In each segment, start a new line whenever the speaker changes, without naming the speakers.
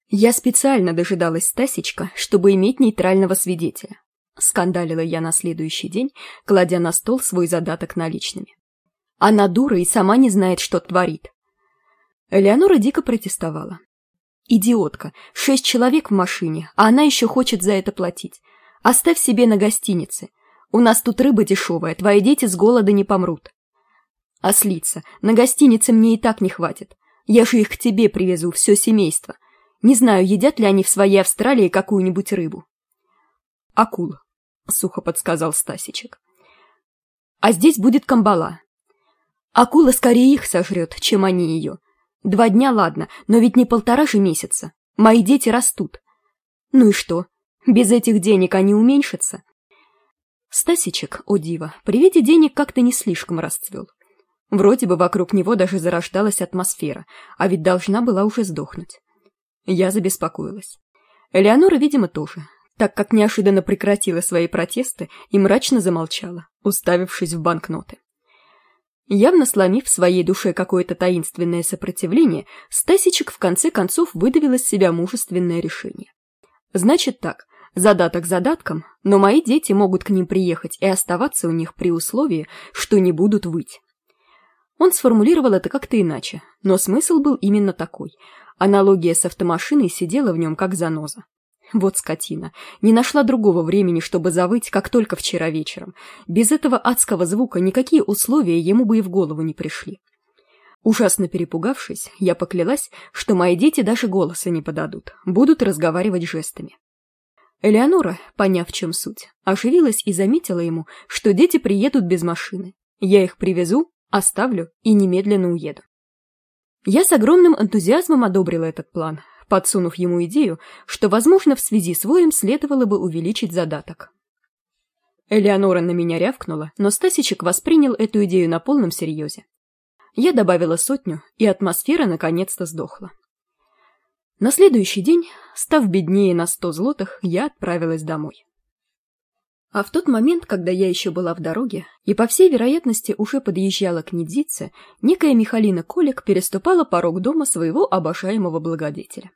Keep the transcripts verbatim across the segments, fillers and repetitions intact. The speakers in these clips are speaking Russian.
Я специально дожидалась Стасичка, чтобы иметь нейтрального свидетеля. Скандалила я на следующий день, кладя на стол свой задаток наличными. Она дура и сама не знает, что творит. Элеонора дико протестовала. Идиотка, шесть человек в машине, а она еще хочет за это платить. Оставь себе на гостинице. У нас тут рыба дешевая, твои дети с голода не помрут. Ослица, на гостинице мне и так не хватит. Я же их к тебе привезу, все семейство. Не знаю, едят ли они в своей Австралии какую-нибудь рыбу. Акула, сухо подсказал Стасичек. А здесь будет камбала. Акула скорее их сожрет, чем они ее. Два дня, ладно, но ведь не полтора же месяца. Мои дети растут. Ну и что? Без этих денег они уменьшатся. Стасичек, о диво, при виде денег как-то не слишком расцвел. Вроде бы вокруг него даже зарождалась атмосфера, а ведь должна была уже сдохнуть. Я забеспокоилась. Элеонора, видимо, тоже, так как неожиданно прекратила свои протесты и мрачно замолчала, уставившись в банкноты. Явно сломив в своей душе какое-то таинственное сопротивление, Стасичек в конце концов выдавил из себя мужественное решение. Значит так, задаток задатком, но мои дети могут к ним приехать и оставаться у них при условии, что не будут выть. Он сформулировал это как-то иначе, но смысл был именно такой. Аналогия с автомашиной сидела в нем как заноза. Вот скотина, не нашла другого времени, чтобы завыть, как только вчера вечером. Без этого адского звука никакие условия ему бы и в голову не пришли. Ужасно перепугавшись, я поклялась, что мои дети даже голоса не подадут, будут разговаривать жестами. Элеонора, поняв, в чем суть, оживилась и заметила ему, что дети приедут без машины. Я их привезу, оставлю и немедленно уеду. Я с огромным энтузиазмом одобрила этот план, подсунув ему идею, что, возможно, в связи с воем следовало бы увеличить задаток. Элеонора на меня рявкнула, но Стасичек воспринял эту идею на полном серьезе. Я добавила сотню, и атмосфера наконец-то сдохла. На следующий день, став беднее на сто злотых, я отправилась домой. А в тот момент, когда я еще была в дороге и, по всей вероятности, уже подъезжала к Недзице, некая Михалина Колик переступала порог дома своего обожаемого благодетеля.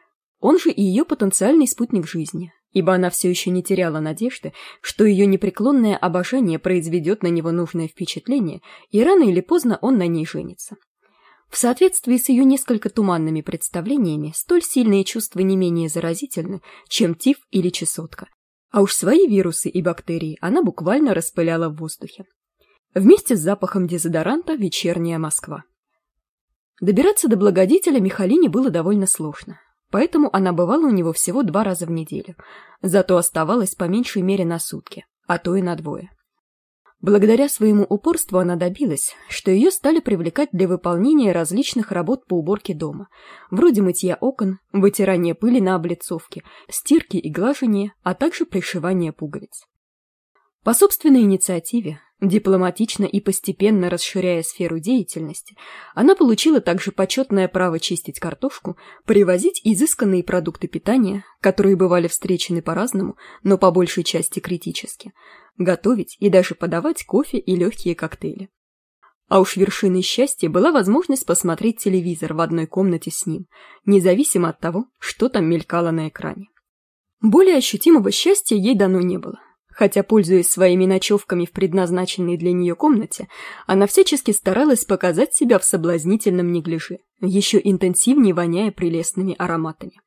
Он же и ее потенциальный спутник жизни, ибо она все еще не теряла надежды, что ее непреклонное обожание произведет на него нужное впечатление, и рано или поздно он на ней женится. В соответствии с ее несколько туманными представлениями, столь сильные чувства не менее заразительны, чем тиф или чесотка. А уж свои вирусы и бактерии она буквально распыляла в воздухе. Вместе с запахом дезодоранта вечерняя Москва. Добираться до благодетеля Михалине было довольно сложно, поэтому она бывала у него всего два раза в неделю, зато оставалась по меньшей мере на сутки, а то и на двое. Благодаря своему упорству она добилась, что ее стали привлекать для выполнения различных работ по уборке дома, вроде мытья окон, вытирания пыли на облицовке, стирки и глажения, а также пришивания пуговиц. По собственной инициативе, дипломатично и постепенно расширяя сферу деятельности, она получила также почетное право чистить картошку, привозить изысканные продукты питания, которые бывали встречены по-разному, но по большей части критически, готовить и даже подавать кофе и легкие коктейли. А уж вершиной счастья была возможность посмотреть телевизор в одной комнате с ним, независимо от того, что там мелькало на экране. Более ощутимого счастья ей дано не было. Хотя, пользуясь своими ночевками в предназначенной для нее комнате, она всячески старалась показать себя в соблазнительном неглиже, еще интенсивнее воняя прелестными ароматами.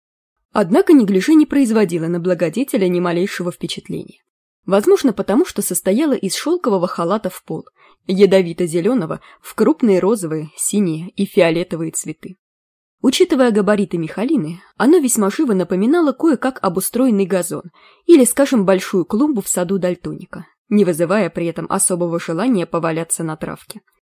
Однако неглиже не производила на благодетеля ни малейшего впечатления. Возможно, потому что состояла из шелкового халата в пол, ядовито-зеленого, в крупные розовые, синие и фиолетовые цветы. Учитывая габариты Михалины, оно весьма живо напоминало кое-как обустроенный газон или, скажем, большую клумбу в саду дальтоника, не вызывая при этом особого желания поваляться на травке.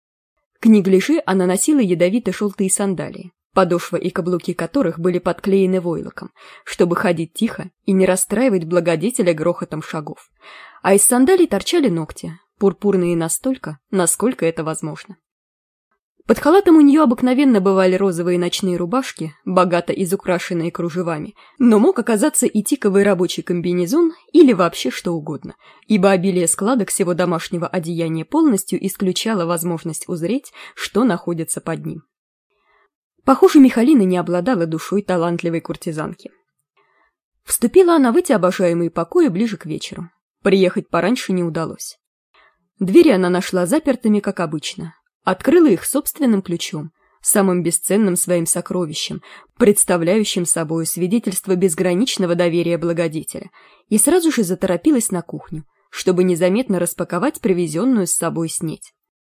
К неглиже она носила ядовито-желтые сандалии, подошва и каблуки которых были подклеены войлоком, чтобы ходить тихо и не расстраивать благодетеля грохотом шагов, а из сандалий торчали ногти, пурпурные настолько, насколько это возможно. Под халатом у нее обыкновенно бывали розовые ночные рубашки, богато изукрашенные кружевами, но мог оказаться и тиковый рабочий комбинезон или вообще что угодно, ибо обилие складок всего домашнего одеяния полностью исключало возможность узреть, что находится под ним. Похоже, Михалина не обладала душой талантливой куртизанки. Вступила она в эти обожаемые покои ближе к вечеру. Приехать пораньше не удалось. Двери она нашла запертыми, как обычно. Открыла их собственным ключом, самым бесценным своим сокровищем, представляющим собой свидетельство безграничного доверия благодетеля, и сразу же заторопилась на кухню, чтобы незаметно распаковать привезенную с собой снеть.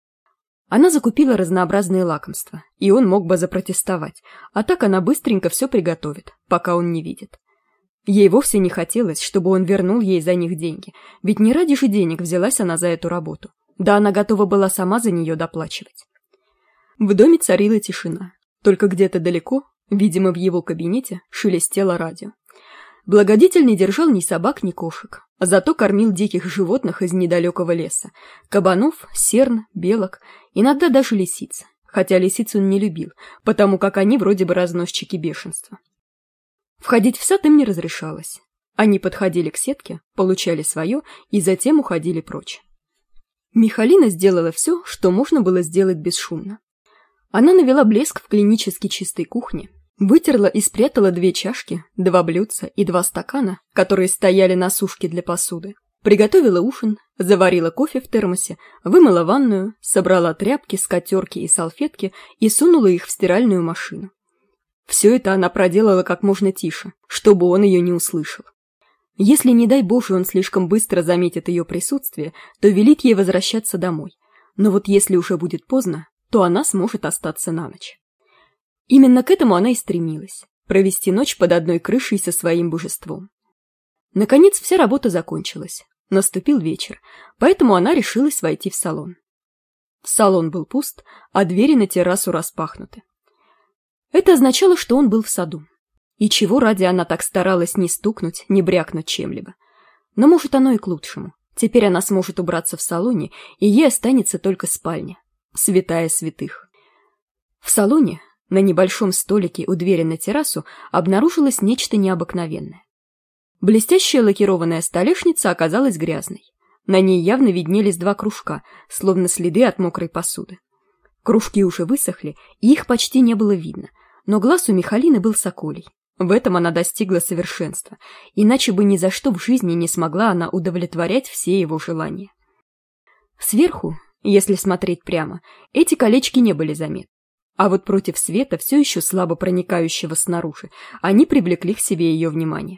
Она закупила разнообразные лакомства, и он мог бы запротестовать, а так она быстренько все приготовит, пока он не видит. Ей вовсе не хотелось, чтобы он вернул ей за них деньги, ведь не ради же денег взялась она за эту работу, да она готова была сама за нее доплачивать. В доме царила тишина, только где-то далеко, видимо, в его кабинете, шелестело радио. Благодетель не держал ни собак, ни кошек, а зато кормил диких животных из недалекого леса: кабанов, серн, белок, иногда даже лисиц, хотя лисиц он не любил, потому как они вроде бы разносчики бешенства. Входить в сад им не разрешалось. Они подходили к сетке, получали свое и затем уходили прочь. Михалина сделала все, что можно было сделать бесшумно. Она навела блеск в клинически чистой кухне, вытерла и спрятала две чашки, два блюдца и два стакана, которые стояли на сушке для посуды, приготовила ужин, заварила кофе в термосе, вымыла ванную, собрала тряпки, скатерки и салфетки и сунула их в стиральную машину. Все это она проделала как можно тише, чтобы он ее не услышал. Если, не дай Боже, он слишком быстро заметит ее присутствие, то велит ей возвращаться домой. Но вот если уже будет поздно, то она сможет остаться на ночь. Именно к этому она и стремилась – провести ночь под одной крышей со своим божеством. Наконец, вся работа закончилась. Наступил вечер, поэтому она решилась войти в салон. Салон был пуст, а двери на террасу распахнуты. Это означало, что он был в саду. И чего ради она так старалась не стукнуть, не брякнуть чем-либо. Но, может, оно и к лучшему. Теперь она сможет убраться в салоне, и ей останется только спальня. Святая святых. В салоне, на небольшом столике у двери на террасу, обнаружилось нечто необыкновенное. Блестящая лакированная столешница оказалась грязной. На ней явно виднелись два кружка, словно следы от мокрой посуды. Кружки уже высохли, и их почти не было видно, но глаз у Михалины был соколий. В этом она достигла совершенства, иначе бы ни за что в жизни не смогла она удовлетворять все его желания. Сверху, если смотреть прямо, эти колечки не были заметны, а вот против света, все еще слабо проникающего снаружи, они привлекли к себе ее внимание.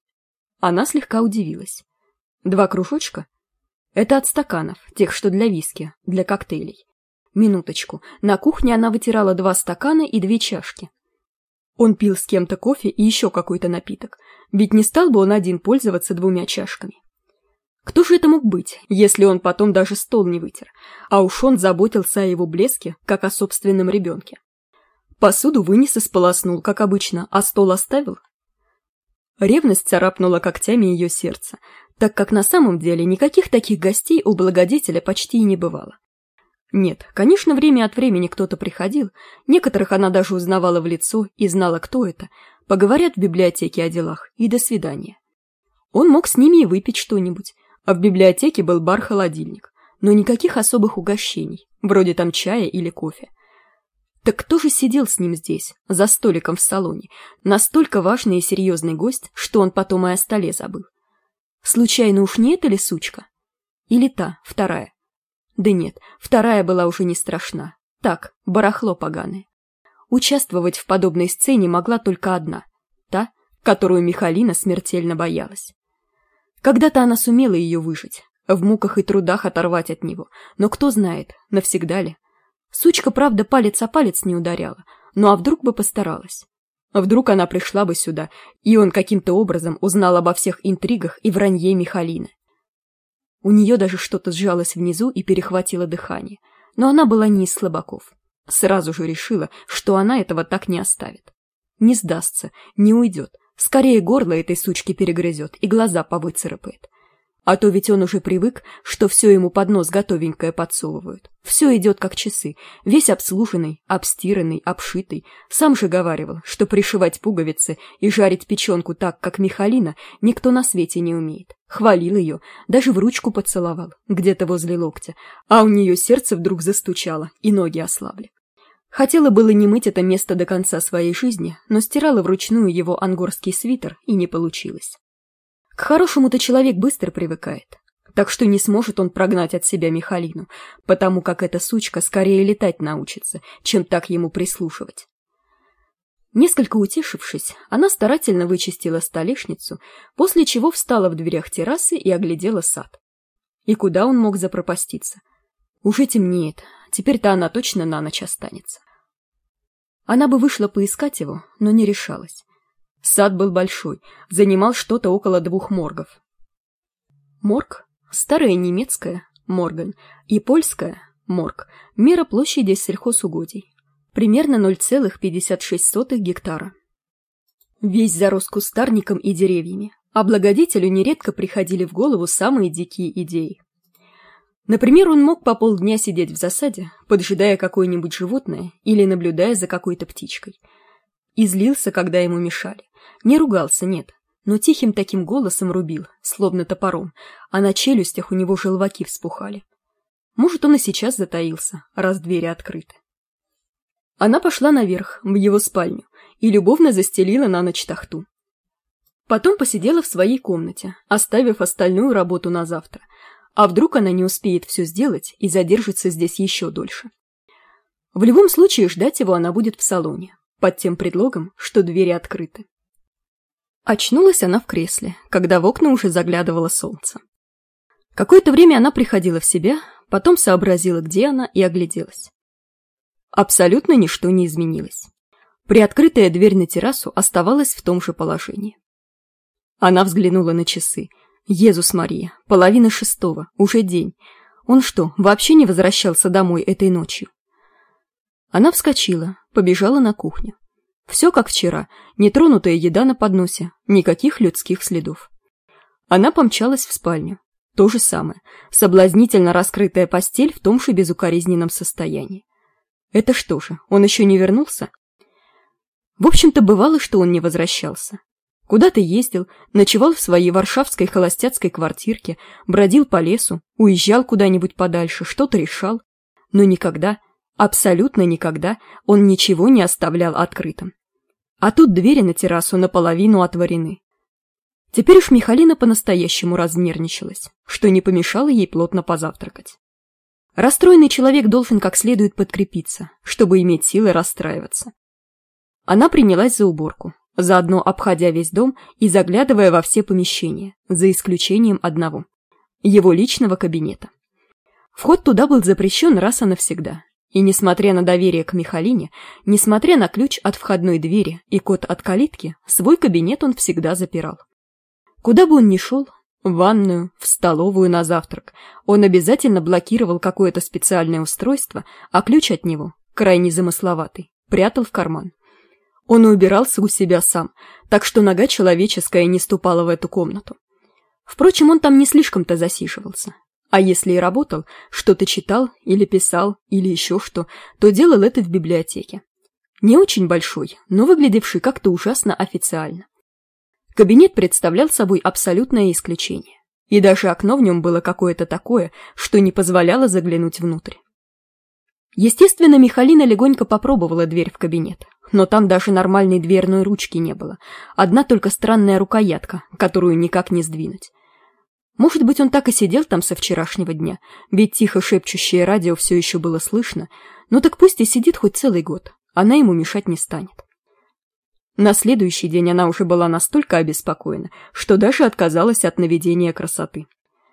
Она слегка удивилась. Два кружочка? Это от стаканов, тех, что для виски, для коктейлей. Минуточку, на кухне она вытирала два стакана и две чашки. Он пил с кем-то кофе и еще какой-то напиток, ведь не стал бы он один пользоваться двумя чашками. Кто же это мог быть, если он потом даже стол не вытер, а уж он заботился о его блеске, как о собственном ребенке? Посуду вынес и сполоснул, как обычно, а стол оставил? Ревность царапнула когтями ее сердце, так как на самом деле никаких таких гостей у благодетеля почти и не бывало. Нет, конечно, время от времени кто-то приходил, некоторых она даже узнавала в лицо и знала, кто это, поговорят в библиотеке о делах и до свидания. Он мог с ними и выпить что-нибудь, а в библиотеке был бар-холодильник, но никаких особых угощений, вроде там чая или кофе. Так кто же сидел с ним здесь, за столиком в салоне, настолько важный и серьезный гость, что он потом и о столе забыл? Случайно уж не эта ли сучка? Или та, вторая? Да нет, вторая была уже не страшна. Так, барахло поганое. Участвовать в подобной сцене могла только одна, та, которую Михалина смертельно боялась. Когда-то она сумела ее выжить, в муках и трудах оторвать от него, но кто знает, навсегда ли. Сучка, правда, палец о палец не ударяла, ну а вдруг бы постаралась? Вдруг она пришла бы сюда, и он каким-то образом узнал обо всех интригах и вранье Михалины. У нее даже что-то сжалось внизу и перехватило дыхание, но она была не из слабаков. Сразу же решила, что она этого так не оставит. Не сдастся, не уйдет, скорее горло этой сучки перегрызет и глаза повыцарапает. А то ведь он уже привык, что все ему под нос готовенькое подсовывают. Все идет как часы, весь обслуженный, обстиранный, обшитый. Сам же говаривал, что пришивать пуговицы и жарить печенку так, как Михалина, никто на свете не умеет. Хвалил ее, даже в ручку поцеловал, где-то возле локтя, а у нее сердце вдруг застучало и ноги ослабли. Хотела было не мыть это место до конца своей жизни, но стирала вручную его ангорский свитер, и не получилось. К хорошему-то человек быстро привыкает, так что не сможет он прогнать от себя Михалину, потому как эта сучка скорее летать научится, чем так ему прислушивать. Несколько утешившись, она старательно вычистила столешницу, после чего встала в дверях террасы и оглядела сад. И куда он мог запропаститься? Уже темнеет, теперь-то она точно на ночь останется. Она бы вышла поискать его, но не решалась. Сад был большой, занимал что-то около двух моргов. Морг, старая немецкая, морген, и польская, морг, мера площади сельхозугодий. Примерно ноль целых пятьдесят шесть сотых гектара. Весь зарос кустарником и деревьями, а благодетелю нередко приходили в голову самые дикие идеи. Например, он мог по полдня сидеть в засаде, поджидая какое-нибудь животное или наблюдая за какой-то птичкой. И злился, когда ему мешали. Не ругался, нет, но тихим таким голосом рубил, словно топором, а на челюстях у него желваки вспухали. Может, он и сейчас затаился, раз двери открыты. Она пошла наверх, в его спальню, и любовно застелила на ночь тахту. Потом посидела в своей комнате, оставив остальную работу на завтра. А вдруг она не успеет все сделать и задержится здесь еще дольше? В любом случае ждать его она будет в салоне, под тем предлогом, что двери открыты. Очнулась она в кресле, когда в окна уже заглядывало солнце. Какое-то время она приходила в себя, потом сообразила, где она, и огляделась. Абсолютно ничто не изменилось. Приоткрытая дверь на террасу оставалась в том же положении. Она взглянула на часы. Иисус Мария, половина шестого, уже день. Он что, вообще не возвращался домой этой ночью? Она вскочила, побежала на кухню. Все как вчера, нетронутая еда на подносе, никаких людских следов. Она помчалась в спальню. То же самое, соблазнительно раскрытая постель в том же безукоризненном состоянии. Это что же, он еще не вернулся? В общем-то, бывало, что он не возвращался. Куда-то ездил, ночевал в своей варшавской холостяцкой квартирке, бродил по лесу, уезжал куда-нибудь подальше, что-то решал. Но никогда, абсолютно никогда, он ничего не оставлял открытым. А тут двери на террасу наполовину отворены. Теперь уж Михалина по-настоящему разнервничалась, что не помешало ей плотно позавтракать. Расстроенный человек должен как следует подкрепиться, чтобы иметь силы расстраиваться. Она принялась за уборку, заодно обходя весь дом и заглядывая во все помещения, за исключением одного – его личного кабинета. Вход туда был запрещен раз и навсегда, и несмотря на доверие к Михалине, несмотря на ключ от входной двери и код от калитки, свой кабинет он всегда запирал. Куда бы он ни шел, в ванную, в столовую на завтрак, он обязательно блокировал какое-то специальное устройство, а ключ от него, крайне замысловатый, прятал в карман. Он и убирался у себя сам, так что нога человеческая не ступала в эту комнату. Впрочем, он там не слишком-то засиживался. А если и работал, что-то читал или писал, или еще что, то делал это в библиотеке. Не очень большой, но выглядевший как-то ужасно официально. Кабинет представлял собой абсолютное исключение. И даже окно в нем было какое-то такое, что не позволяло заглянуть внутрь. Естественно, Михалина легонько попробовала дверь в кабинет, но там даже нормальной дверной ручки не было, одна только странная рукоятка, которую никак не сдвинуть. Может быть, он так и сидел там со вчерашнего дня, ведь тихо шепчущее радио все еще было слышно, ну так пусть и сидит хоть целый год, она ему мешать не станет. На следующий день она уже была настолько обеспокоена, что даже отказалась от наведения красоты.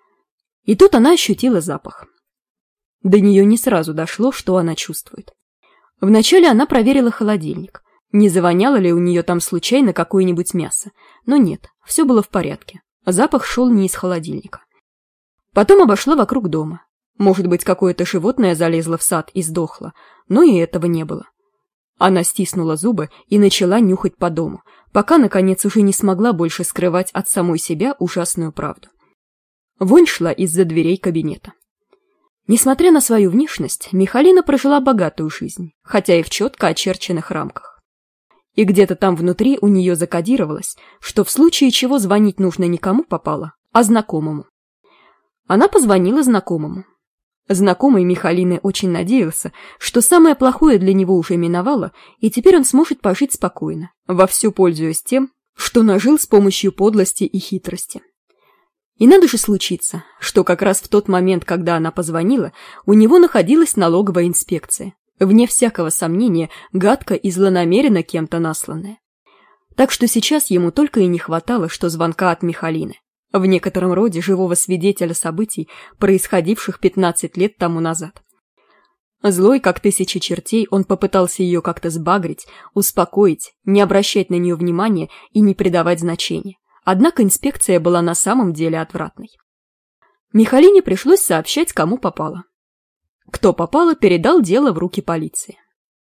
И тут она ощутила запах. До нее не сразу дошло, что она чувствует. Вначале она проверила холодильник, не завоняло ли у нее там случайно какое-нибудь мясо, но нет, все было в порядке, запах шел не из холодильника. Потом обошла вокруг дома. Может быть, какое-то животное залезло в сад и сдохло, но и этого не было. Она стиснула зубы и начала нюхать по дому, пока, наконец, уже не смогла больше скрывать от самой себя ужасную правду. Вонь шла из-за дверей кабинета. Несмотря на свою внешность, Михалина прожила богатую жизнь, хотя и в четко очерченных рамках. И где-то там внутри у нее закодировалось, что в случае чего звонить нужно не кому попало, а знакомому. Она позвонила знакомому. Знакомый Михалины очень надеялся, что самое плохое для него уже миновало, и теперь он сможет пожить спокойно, вовсю пользуясь тем, что нажил с помощью подлости и хитрости. И надо же случиться, что как раз в тот момент, когда она позвонила, у него находилась налоговая инспекция, вне всякого сомнения, гадко и злонамеренно кем-то насланная. Так что сейчас ему только и не хватало, что звонка от Михалины, в некотором роде живого свидетеля событий, происходивших пятнадцать лет тому назад. Злой, как тысячи чертей, он попытался ее как-то сбагрить, успокоить, не обращать на нее внимания и не придавать значения. Однако инспекция была на самом деле отвратной. Михалине пришлось сообщать, кому попало. Кто попало, передал дело в руки полиции.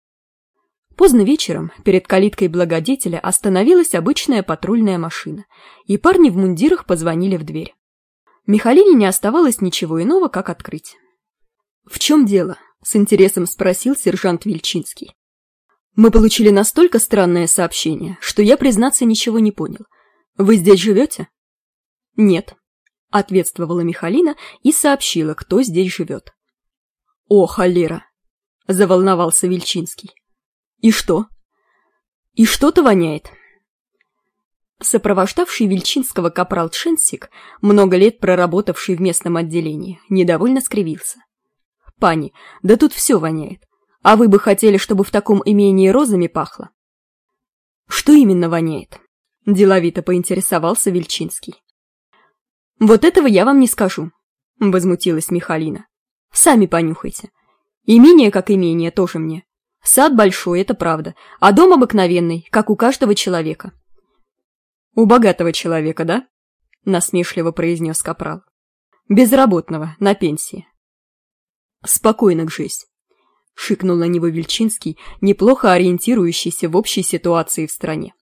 Поздно вечером перед калиткой благодетеля остановилась обычная патрульная машина, и парни в мундирах позвонили в дверь. Михалине не оставалось ничего иного, как открыть. «В чем дело?» — с интересом спросил сержант Вильчинский. «Мы получили настолько странное сообщение, что я, признаться, ничего не понял. Вы здесь живете?» «Нет», — ответствовала Михалина и сообщила, кто здесь живет. «О, холера!» — заволновался Вильчинский. «И что?» «И что-то воняет». Сопровождавший Вильчинского капрал Тшенсик, много лет проработавший в местном отделении, недовольно скривился. «Пани, да тут все воняет. А вы бы хотели, чтобы в таком имении розами пахло?» «Что именно воняет?» — деловито поинтересовался Вильчинский. «Вот этого я вам не скажу», — возмутилась Михалина. «Сами понюхайте. Имение как имение тоже мне. Сад большой, это правда, а дом обыкновенный, как у каждого человека». «У богатого человека, да?» — насмешливо произнес капрал. «Безработного, на пенсии». «Спокойно, Гжесь», — шикнул на него Вильчинский, неплохо ориентирующийся в общей ситуации в стране.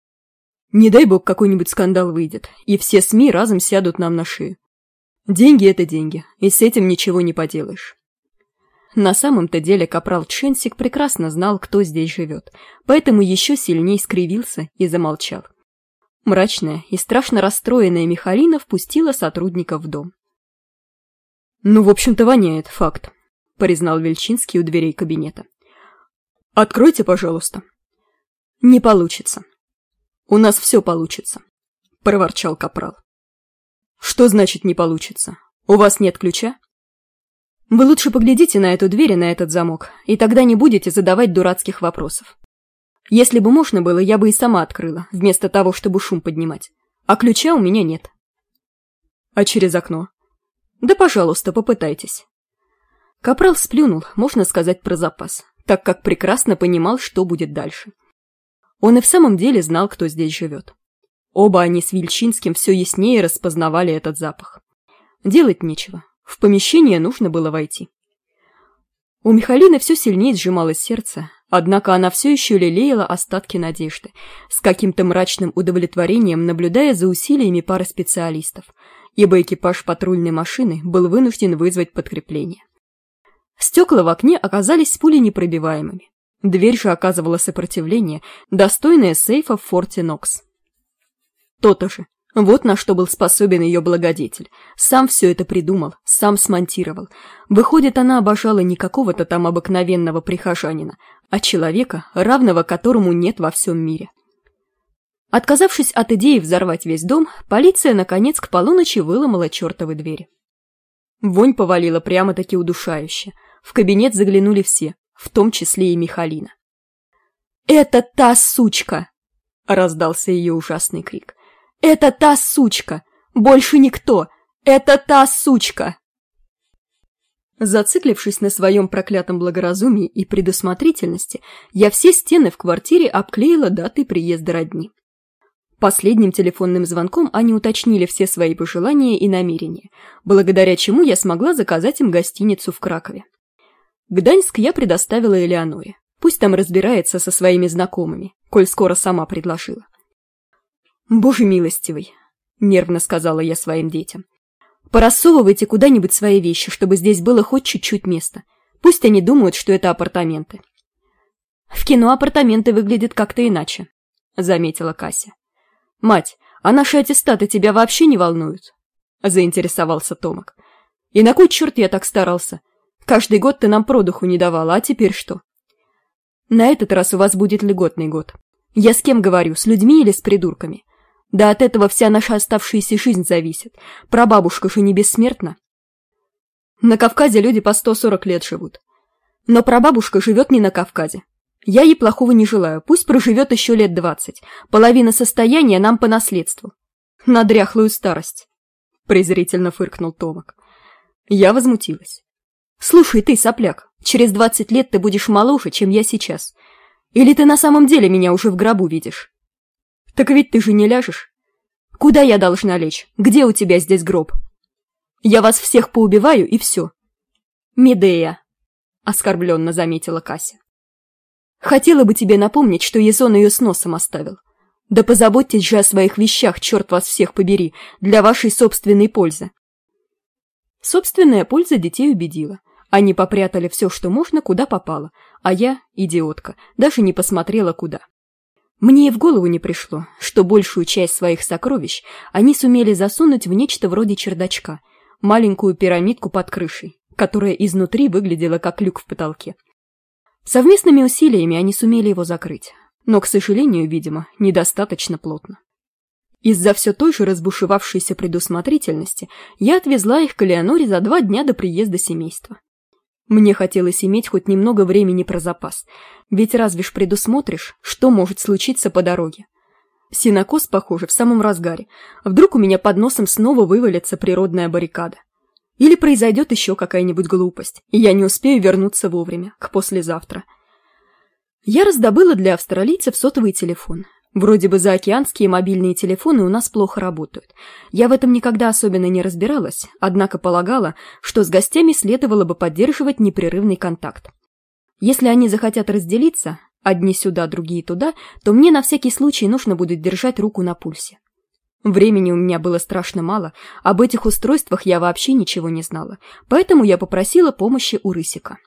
«Не дай бог какой-нибудь скандал выйдет, и все СМИ разом сядут нам на шею. Деньги — это деньги, и с этим ничего не поделаешь». На самом-то деле капрал Тшенсик прекрасно знал, кто здесь живет, поэтому еще сильнее скривился и замолчал. Мрачная и страшно расстроенная Михалина впустила сотрудников в дом. «Ну, в общем-то, воняет, факт», — признал Вильчинский у дверей кабинета. «Откройте, пожалуйста». «Не получится». «У нас все получится», — проворчал капрал. «Что значит не получится? У вас нет ключа?» «Вы лучше поглядите на эту дверь и на этот замок, и тогда не будете задавать дурацких вопросов. Если бы можно было, я бы и сама открыла, вместо того, чтобы шум поднимать. А ключа у меня нет». «А через окно?» «Да, пожалуйста, попытайтесь». Капрал сплюнул, можно сказать, про запас, так как прекрасно понимал, что будет дальше. Он и в самом деле знал, кто здесь живет. Оба они с Вильчинским все яснее распознавали этот запах. Делать нечего. В помещение нужно было войти. У Михалины все сильнее сжималось сердце, однако она все еще лелеяла остатки надежды, с каким-то мрачным удовлетворением наблюдая за усилиями пары специалистов, ибо экипаж патрульной машины был вынужден вызвать подкрепление. Стекла в окне оказались пуленепробиваемыми. Дверь же оказывала сопротивление, достойное сейфа в форте Нокс. То-то же. Вот на что был способен ее благодетель. Сам все это придумал, сам смонтировал. Выходит, она обожала не какого-то там обыкновенного прихожанина, а человека, равного которому нет во всем мире. Отказавшись от идеи взорвать весь дом, полиция, наконец, к полуночи выломала чертовы двери. Вонь повалила прямо-таки удушающе. В кабинет заглянули все, в том числе и Михалина. «Это та сучка!» — раздался ее ужасный крик. «Это та сучка! Больше никто! Это та сучка!» Зациклившись на своем проклятом благоразумии и предусмотрительности, я все стены в квартире обклеила датой приезда родни. Последним телефонным звонком они уточнили все свои пожелания и намерения, благодаря чему я смогла заказать им гостиницу в Кракове. Гданьск я предоставила Элеоноре. Пусть там разбирается со своими знакомыми, коль скоро сама предложила. «Боже милостивый», — нервно сказала я своим детям, — «порассовывайте куда-нибудь свои вещи, чтобы здесь было хоть чуть-чуть места. Пусть они думают, что это апартаменты». «В кино апартаменты выглядят как-то иначе», — заметила Кася. «Мать, а наши аттестаты тебя вообще не волнуют?» — заинтересовался Томок. «И на кой черт я так старался? Каждый год ты нам продуху не давала, а теперь что? На этот раз у вас будет льготный год. Я с кем говорю, с людьми или с придурками? Да от этого вся наша оставшаяся жизнь зависит. Прабабушка же не бессмертна. На Кавказе люди по сто сорок лет живут. Но прабабушка живет не на Кавказе. Я ей плохого не желаю, пусть проживет еще лет двадцать. Половина состояния нам по наследству. На дряхлую старость. Презрительно фыркнул Томак. Я возмутилась. Слушай ты, сопляк, через двадцать лет ты будешь моложе, чем я сейчас. Или ты на самом деле меня уже в гробу видишь? Так ведь ты же не ляжешь. Куда я должна лечь? Где у тебя здесь гроб? Я вас всех поубиваю, и все. Медея, оскорбленно заметила Кася. Хотела бы тебе напомнить, что Езон ее с носом оставил. Да позаботьтесь же о своих вещах, черт вас всех побери, для вашей собственной пользы. Собственная польза детей убедила. Они попрятали все, что можно, куда попало, а я, идиотка, даже не посмотрела куда. Мне и в голову не пришло, что большую часть своих сокровищ они сумели засунуть в нечто вроде чердачка, маленькую пирамидку под крышей, которая изнутри выглядела как люк в потолке. Совместными усилиями они сумели его закрыть, но, к сожалению, видимо, недостаточно плотно. Из-за все той же разбушевавшейся предусмотрительности я отвезла их к Элеоноре за два дня до приезда семейства. Мне хотелось иметь хоть немного времени про запас, ведь разве ж предусмотришь, что может случиться по дороге. Сенокос, похоже, в самом разгаре. Вдруг у меня под носом снова вывалится природная баррикада. Или произойдет еще какая-нибудь глупость, и я не успею вернуться вовремя, к послезавтра. Я раздобыла для австралийцев сотовый телефон. Вроде бы заокеанские мобильные телефоны у нас плохо работают. Я в этом никогда особенно не разбиралась, однако полагала, что с гостями следовало бы поддерживать непрерывный контакт. Если они захотят разделиться, одни сюда, другие туда, то мне на всякий случай нужно будет держать руку на пульсе. Времени у меня было страшно мало, об этих устройствах я вообще ничего не знала, поэтому я попросила помощи у Рысика.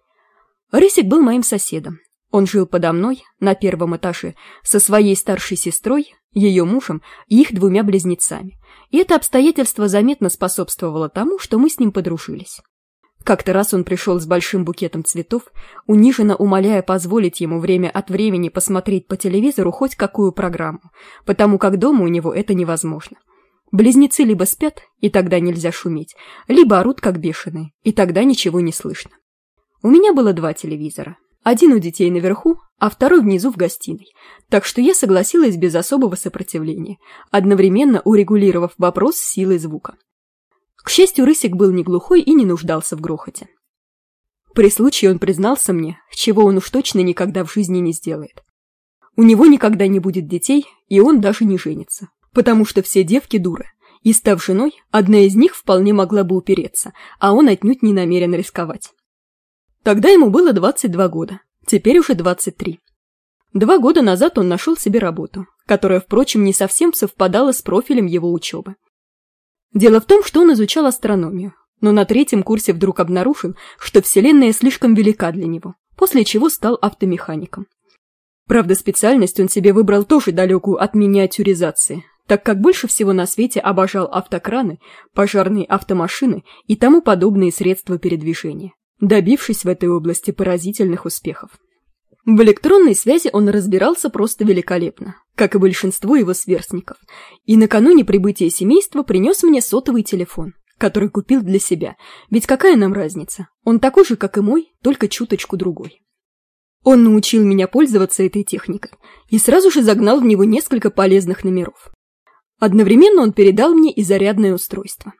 Рысик был моим соседом. Он жил подо мной, на первом этаже, со своей старшей сестрой, ее мужем и их двумя близнецами, и это обстоятельство заметно способствовало тому, что мы с ним подружились. Как-то раз он пришел с большим букетом цветов, униженно умоляя позволить ему время от времени посмотреть по телевизору хоть какую программу, потому как дома у него это невозможно. Близнецы либо спят, и тогда нельзя шуметь, либо орут как бешеные, и тогда ничего не слышно. У меня было два телевизора. Один у детей наверху, а второй внизу в гостиной, так что я согласилась без особого сопротивления, одновременно урегулировав вопрос с силой звука. К счастью, Рысик был не глухой и не нуждался в грохоте. При случае он признался мне, чего он уж точно никогда в жизни не сделает. У него никогда не будет детей, и он даже не женится, потому что все девки дуры, и, став женой, одна из них вполне могла бы упереться, а он отнюдь не намерен рисковать. Тогда ему было двадцать два года, теперь уже двадцать три. Два года назад он нашел себе работу, которая, впрочем, не совсем совпадала с профилем его учебы. Дело в том, что он изучал астрономию, но на третьем курсе вдруг обнаружил, что Вселенная слишком велика для него, после чего стал автомехаником. Правда, специальность он себе выбрал тоже далекую от миниатюризации, так как больше всего на свете обожал автокраны, пожарные автомашины и тому подобные средства передвижения, добившись в этой области поразительных успехов. В электронной связи он разбирался просто великолепно, как и большинство его сверстников, и накануне прибытия семейства принес мне сотовый телефон, который купил для себя, ведь какая нам разница, он такой же, как и мой, только чуточку другой. Он научил меня пользоваться этой техникой и сразу же загнал в него несколько полезных номеров. Одновременно он передал мне и зарядное устройство.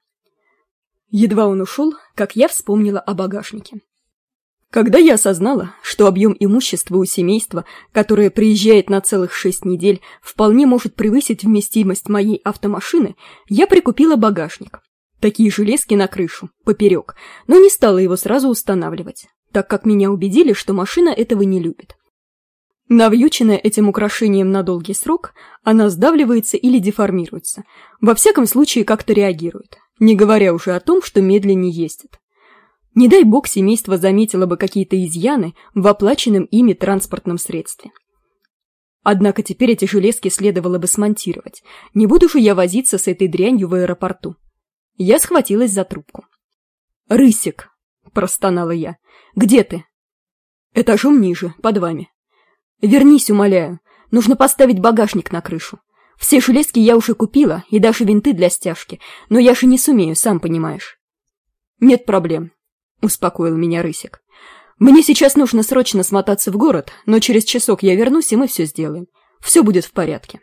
Едва он ушел, как я вспомнила о багажнике. Когда я осознала, что объем имущества у семейства, которое приезжает на целых шесть недель, вполне может превысить вместимость моей автомашины, я прикупила багажник. Такие железки на крышу, поперек, но не стала его сразу устанавливать, так как меня убедили, что машина этого не любит. Навьюченная этим украшением на долгий срок, она сдавливается или деформируется, во всяком случае как-то реагирует, не говоря уже о том, что медленнее ездит. Не дай бог семейство заметило бы какие-то изъяны в оплаченном ими транспортном средстве. Однако теперь эти железки следовало бы смонтировать, не буду же я возиться с этой дрянью в аэропорту. Я схватилась за трубку. «Рысик!» — простонала я. «Где ты?» «Этажом ниже, под вами». «Вернись, умоляю. Нужно поставить багажник на крышу. Все железки я уже купила, и даже винты для стяжки, но я же не сумею, сам понимаешь». «Нет проблем», — успокоил меня Рысик. «Мне сейчас нужно срочно смотаться в город, но через часок я вернусь, и мы все сделаем. Все будет в порядке».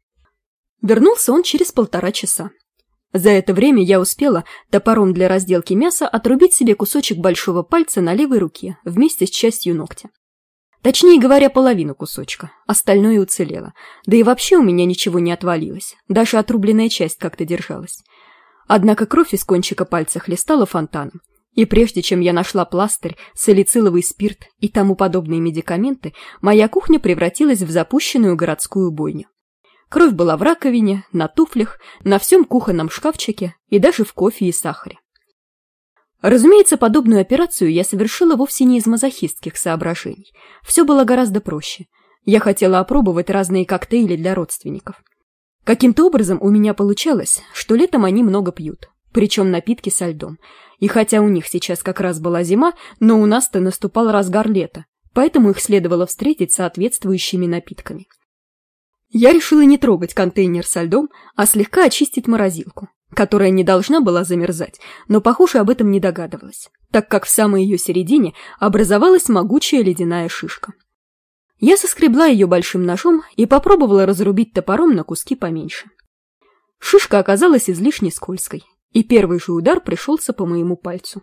Вернулся он через полтора часа. За это время я успела топором для разделки мяса отрубить себе кусочек большого пальца на левой руке вместе с частью ногтя. Точнее говоря, половину кусочка, остальное уцелело. Да и вообще у меня ничего не отвалилось, даже отрубленная часть как-то держалась. Однако кровь из кончика пальца хлестала фонтаном, и прежде чем я нашла пластырь, салициловый спирт и тому подобные медикаменты, моя кухня превратилась в запущенную городскую бойню. Кровь была в раковине, на туфлях, на всем кухонном шкафчике и даже в кофе и сахаре. Разумеется, подобную операцию я совершила вовсе не из мазохистских соображений. Все было гораздо проще. Я хотела опробовать разные коктейли для родственников. Каким-то образом у меня получалось, что летом они много пьют, причем напитки со льдом. И хотя у них сейчас как раз была зима, но у нас-то наступал разгар лета, поэтому их следовало встретить соответствующими напитками. Я решила не трогать контейнер со льдом, а слегка очистить морозилку, которая не должна была замерзать, но, похоже, об этом не догадывалась, так как в самой ее середине образовалась могучая ледяная шишка. Я соскребла ее большим ножом и попробовала разрубить топором на куски поменьше. Шишка оказалась излишне скользкой, и первый же удар пришелся по моему пальцу.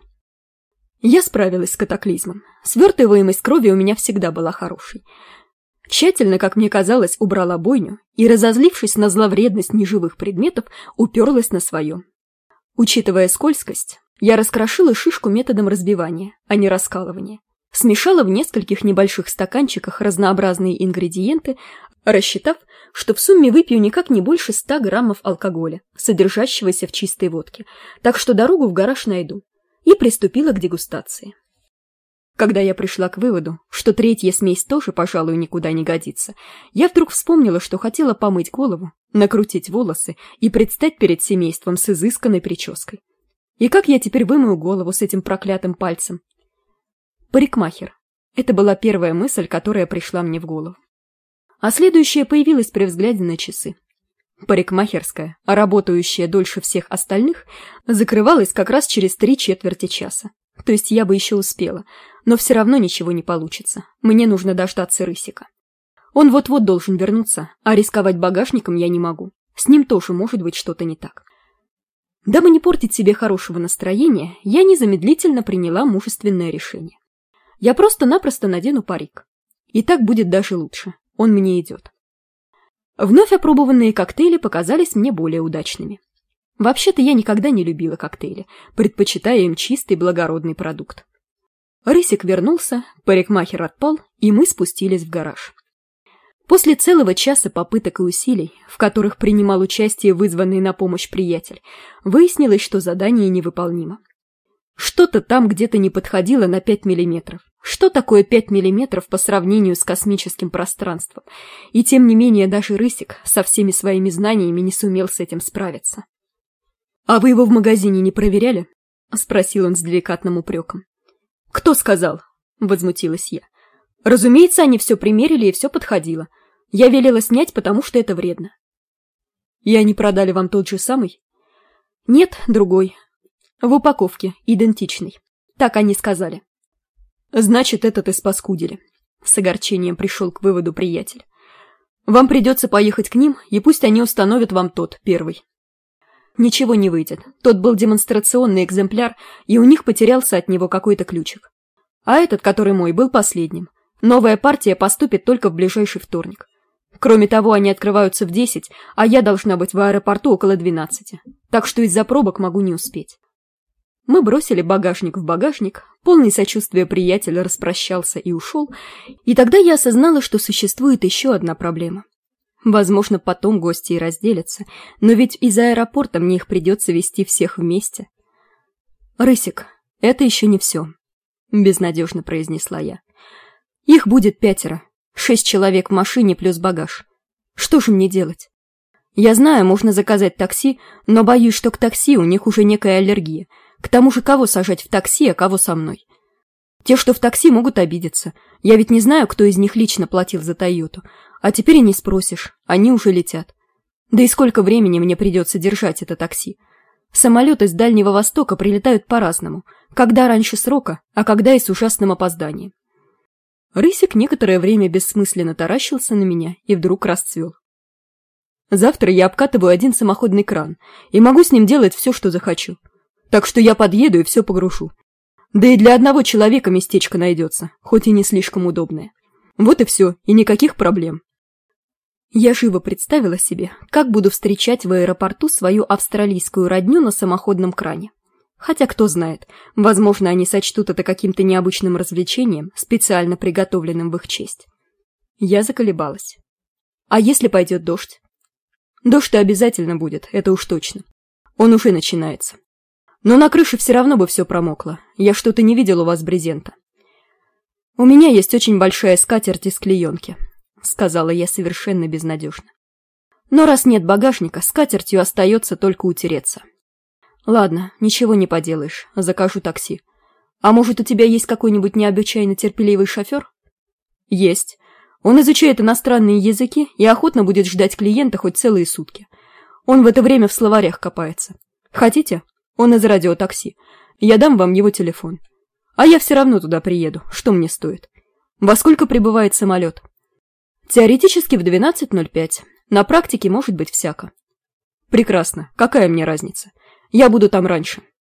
Я справилась с катаклизмом. Свертываемость крови у меня всегда была хорошей. Тщательно, как мне казалось, убрала бойню и, разозлившись на зловредность неживых предметов, уперлась на свое. Учитывая скользкость, я раскрошила шишку методом разбивания, а не раскалывания. Смешала в нескольких небольших стаканчиках разнообразные ингредиенты, рассчитав, что в сумме выпью никак не больше ста граммов алкоголя, содержащегося в чистой водке, так что дорогу в гараж найду, и приступила к дегустации. Когда я пришла к выводу, что третья смесь тоже, пожалуй, никуда не годится, я вдруг вспомнила, что хотела помыть голову, накрутить волосы и предстать перед семейством с изысканной прической. И как я теперь вымою голову с этим проклятым пальцем? Парикмахер. Это была первая мысль, которая пришла мне в голову. А следующая появилась при взгляде на часы. Парикмахерская, работающая дольше всех остальных, закрывалась как раз через три четверти часа. То есть я бы еще успела, но все равно ничего не получится. Мне нужно дождаться Рысика. Он вот-вот должен вернуться, а рисковать багажником я не могу. С ним тоже может быть что-то не так. Дабы не портить себе хорошего настроения, я незамедлительно приняла мужественное решение. Я просто-напросто надену парик. И так будет даже лучше. Он мне идет. Вновь опробованные коктейли показались мне более удачными. Вообще-то я никогда не любила коктейли, предпочитая им чистый благородный продукт. Рысик вернулся, парикмахер отпал, и мы спустились в гараж. После целого часа попыток и усилий, в которых принимал участие вызванный на помощь приятель, выяснилось, что задание невыполнимо. Что-то там где-то не подходило на пять миллиметров. Что такое пять миллиметров по сравнению с космическим пространством? И тем не менее даже Рысик со всеми своими знаниями не сумел с этим справиться. «А вы его в магазине не проверяли?» — спросил он с деликатным упреком. «Кто сказал?» — возмутилась я. «Разумеется, они все примерили и все подходило. Я велела снять, потому что это вредно». «И они продали вам тот же самый?» «Нет, другой. В упаковке, идентичный. Так они сказали». «Значит, этот испаскудили», — с огорчением пришел к выводу приятель. «Вам придется поехать к ним, и пусть они установят вам тот, первый». Ничего не выйдет. Тот был демонстрационный экземпляр, и у них потерялся от него какой-то ключик. А этот, который мой, был последним. Новая партия поступит только в ближайший вторник. Кроме того, они открываются в десять, а я должна быть в аэропорту около двенадцати. Так что из-за пробок могу не успеть. Мы бросили багажник в багажник, полный сочувствия приятель распрощался и ушел, и тогда я осознала, что существует еще одна проблема. Возможно, потом гости и разделятся, но ведь из аэропорта мне их придется везти всех вместе. «Рысик, это еще не все», — безнадежно произнесла я. «Их будет пятеро, шесть человек в машине плюс багаж. Что же мне делать? Я знаю, можно заказать такси, но боюсь, что к такси у них уже некая аллергия. К тому же кого сажать в такси, а кого со мной? Те, что в такси, могут обидеться. Я ведь не знаю, кто из них лично платил за Тойоту. А теперь и не спросишь, они уже летят. Да и сколько времени мне придется держать это такси? Самолеты с Дальнего Востока прилетают по-разному. Когда раньше срока, а когда и с ужасным опозданием. Рысик некоторое время бессмысленно таращился на меня и вдруг расцвел. Завтра я обкатываю один самоходный кран и могу с ним делать все, что захочу. Так что я подъеду и все погрушу. Да и для одного человека местечко найдется, хоть и не слишком удобное. Вот и все, и никаких проблем. Я живо представила себе, как буду встречать в аэропорту свою австралийскую родню на самоходном кране. Хотя, кто знает, возможно, они сочтут это каким-то необычным развлечением, специально приготовленным в их честь. Я заколебалась. А если пойдет дождь? Дождь-то обязательно будет, это уж точно. Он уже начинается. Но на крыше все равно бы все промокло. Я что-то не видел у вас брезента. У меня есть очень большая скатерть из клеенки, сказала я совершенно безнадежно. Но раз нет багажника, скатертью остается только утереться. Ладно, ничего не поделаешь, закажу такси. А может, у тебя есть какой-нибудь необычайно терпеливый шофер? Есть. Он изучает иностранные языки и охотно будет ждать клиента хоть целые сутки. Он в это время в словарях копается. Хотите? Он из радиотакси. Я дам вам его телефон. А я все равно туда приеду. Что мне стоит? Во сколько прибывает самолет? Теоретически в двенадцать ноль пять. На практике может быть всяко. Прекрасно. Какая мне разница? Я буду там раньше.